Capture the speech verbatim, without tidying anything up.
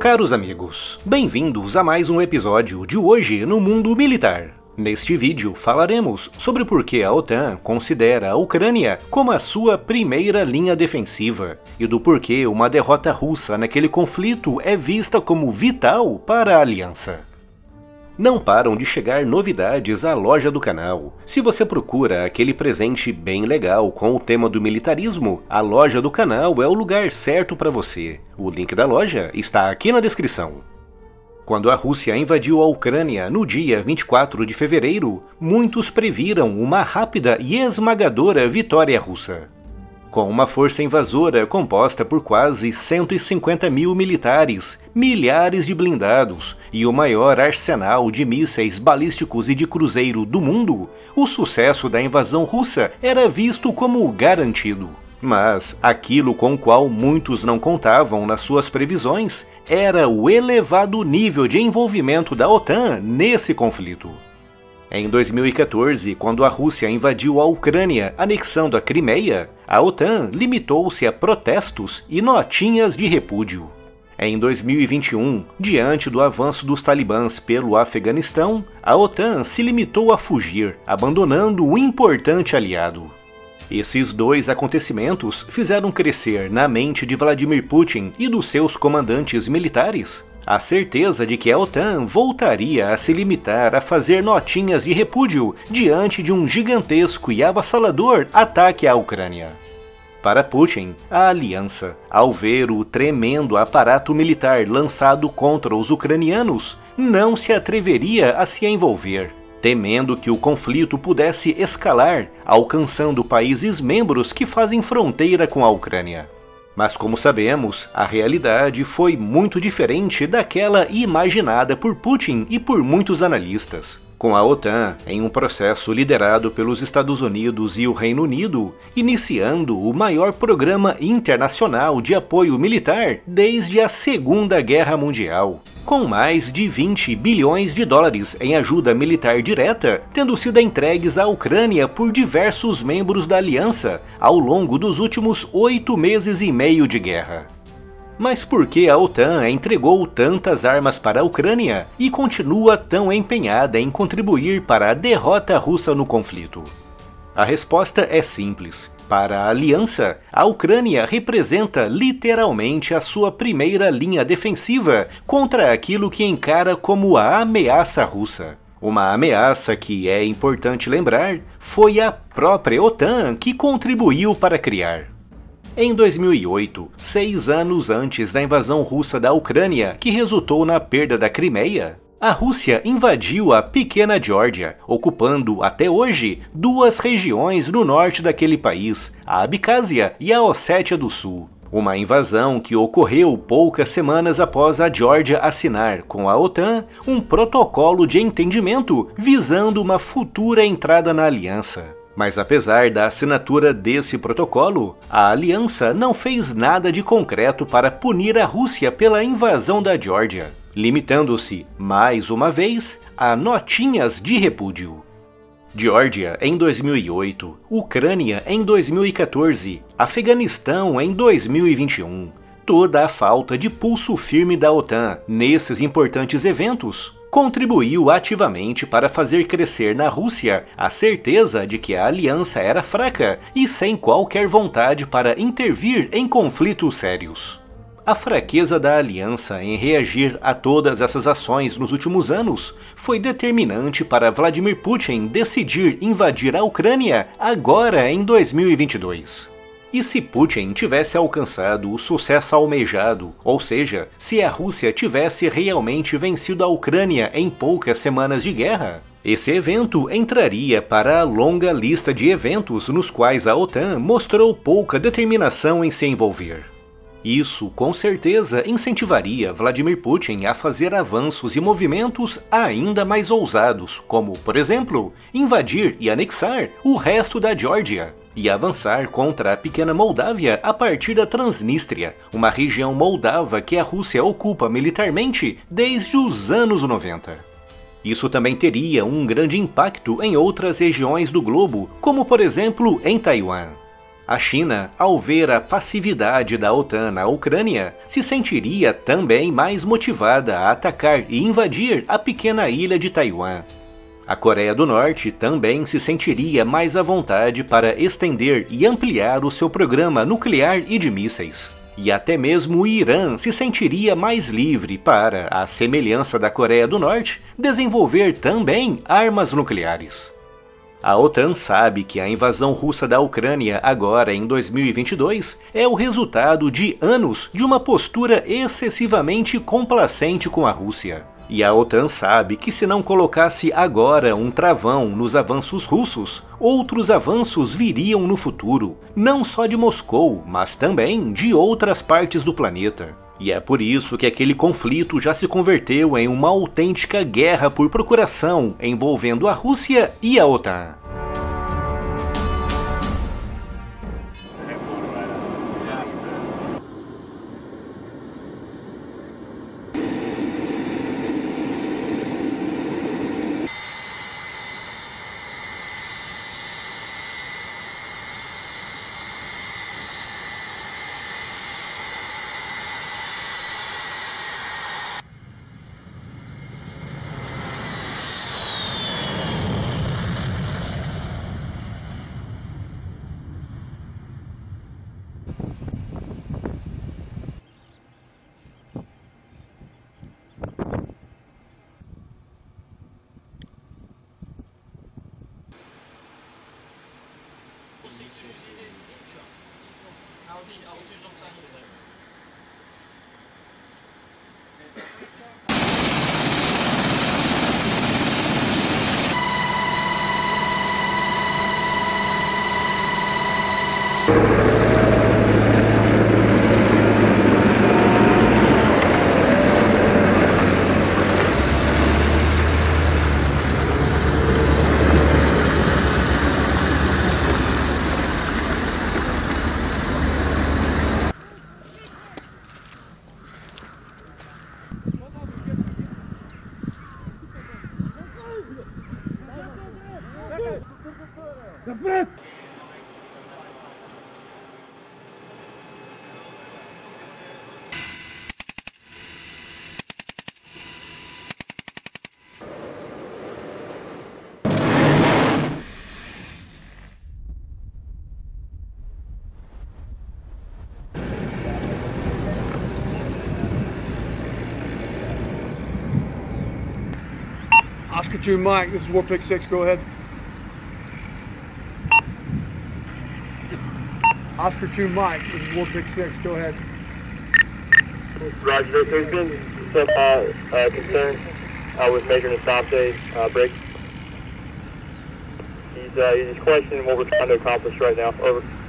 Caros amigos, bem-vindos a mais um episódio de Hoje no Mundo Militar. Neste vídeo falaremos sobre por que a OTAN considera a Ucrânia como a sua primeira linha defensiva e do porquê uma derrota russa naquele conflito é vista como vital para a aliança. Não param de chegar novidades à loja do canal. Se você procura aquele presente bem legal com o tema do militarismo, a loja do canal é o lugar certo para você. O link da loja está aqui na descrição. Quando a Rússia invadiu a Ucrânia no dia vinte e quatro de fevereiro, muitos previram uma rápida e esmagadora vitória russa. Com uma força invasora composta por quase cento e cinquenta mil militares, milhares de blindados e o maior arsenal de mísseis balísticos e de cruzeiro do mundo, o sucesso da invasão russa era visto como garantido. Mas aquilo com o qual muitos não contavam nas suas previsões era o elevado nível de envolvimento da OTAN nesse conflito. Em dois mil e quatorze, quando a Rússia invadiu a Ucrânia, anexando a Crimeia, a OTAN limitou-se a protestos e notinhas de repúdio. Em dois mil e vinte e um, diante do avanço dos talibãs pelo Afeganistão, a OTAN se limitou a fugir, abandonando um importante aliado. Esses dois acontecimentos fizeram crescer na mente de Vladimir Putin e dos seus comandantes militares a certeza de que a OTAN voltaria a se limitar a fazer notinhas de repúdio diante de um gigantesco e avassalador ataque à Ucrânia. Para Putin, a aliança, ao ver o tremendo aparato militar lançado contra os ucranianos, não se atreveria a se envolver, temendo que o conflito pudesse escalar, alcançando países membros que fazem fronteira com a Ucrânia. Mas como sabemos, a realidade foi muito diferente daquela imaginada por Putin e por muitos analistas. Com a OTAN, em um processo liderado pelos Estados Unidos e o Reino Unido, iniciando o maior programa internacional de apoio militar desde a Segunda Guerra Mundial, com mais de vinte bilhões de dólares em ajuda militar direta tendo sido entregues à Ucrânia por diversos membros da aliança ao longo dos últimos oito meses e meio de guerra. Mas por que a OTAN entregou tantas armas para a Ucrânia e continua tão empenhada em contribuir para a derrota russa no conflito? A resposta é simples. Para a aliança, a Ucrânia representa literalmente a sua primeira linha defensiva contra aquilo que encara como a ameaça russa. Uma ameaça que, é importante lembrar, foi a própria OTAN que contribuiu para criar. Em dois mil e oito, seis anos antes da invasão russa da Ucrânia, que resultou na perda da Crimeia, a Rússia invadiu a pequena Geórgia, ocupando até hoje duas regiões no norte daquele país, a Abcásia e a Ossétia do Sul. Uma invasão que ocorreu poucas semanas após a Geórgia assinar com a OTAN um protocolo de entendimento visando uma futura entrada na aliança. Mas apesar da assinatura desse protocolo, a aliança não fez nada de concreto para punir a Rússia pela invasão da Geórgia, limitando-se, mais uma vez, a notinhas de repúdio. Geórgia em dois mil e oito, Ucrânia em dois mil e quatorze, Afeganistão em dois mil e vinte e um. Toda a falta de pulso firme da OTAN nesses importantes eventos contribuiu ativamente para fazer crescer na Rússia a certeza de que a aliança era fraca e sem qualquer vontade para intervir em conflitos sérios. A fraqueza da aliança em reagir a todas essas ações nos últimos anos foi determinante para Vladimir Putin decidir invadir a Ucrânia agora em dois mil e vinte e dois. E se Putin tivesse alcançado o sucesso almejado, ou seja, se a Rússia tivesse realmente vencido a Ucrânia em poucas semanas de guerra, esse evento entraria para a longa lista de eventos nos quais a OTAN mostrou pouca determinação em se envolver. Isso, com certeza, incentivaria Vladimir Putin a fazer avanços e movimentos ainda mais ousados, como, por exemplo, invadir e anexar o resto da Geórgia e avançar contra a pequena Moldávia a partir da Transnistria, uma região moldava que a Rússia ocupa militarmente desde os anos noventa. Isso também teria um grande impacto em outras regiões do globo, como por exemplo em Taiwan. A China, ao ver a passividade da OTAN na Ucrânia, se sentiria também mais motivada a atacar e invadir a pequena ilha de Taiwan. A Coreia do Norte também se sentiria mais à vontade para estender e ampliar o seu programa nuclear e de mísseis. E até mesmo o Irã se sentiria mais livre para, à semelhança da Coreia do Norte, desenvolver também armas nucleares. A OTAN sabe que a invasão russa da Ucrânia agora em dois mil e vinte e dois é o resultado de anos de uma postura excessivamente complacente com a Rússia. E a OTAN sabe que se não colocasse agora um travão nos avanços russos, outros avanços viriam no futuro, não só de Moscou, mas também de outras partes do planeta. E é por isso que aquele conflito já se converteu em uma autêntica guerra por procuração envolvendo a Rússia e a OTAN. Oscar two Mike, this is War Pick six, go ahead. Oscar two Mike, this is War Pick six, go ahead. Roger, there's been some uh, uh, concern uh, with measuring the stop day uh, brake. He's, uh, he's questioning what we're trying to accomplish right now. Over.